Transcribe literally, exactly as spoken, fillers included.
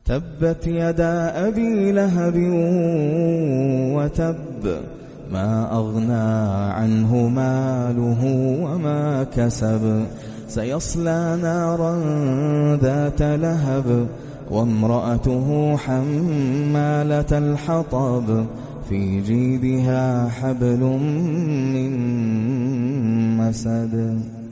تبت يدا أبي لهب وتب ما أغنى عنه ماله وما كسب سيصلى نارا ذات لهب وامرأته حمالة الحطب في جيدها حبل من مسد.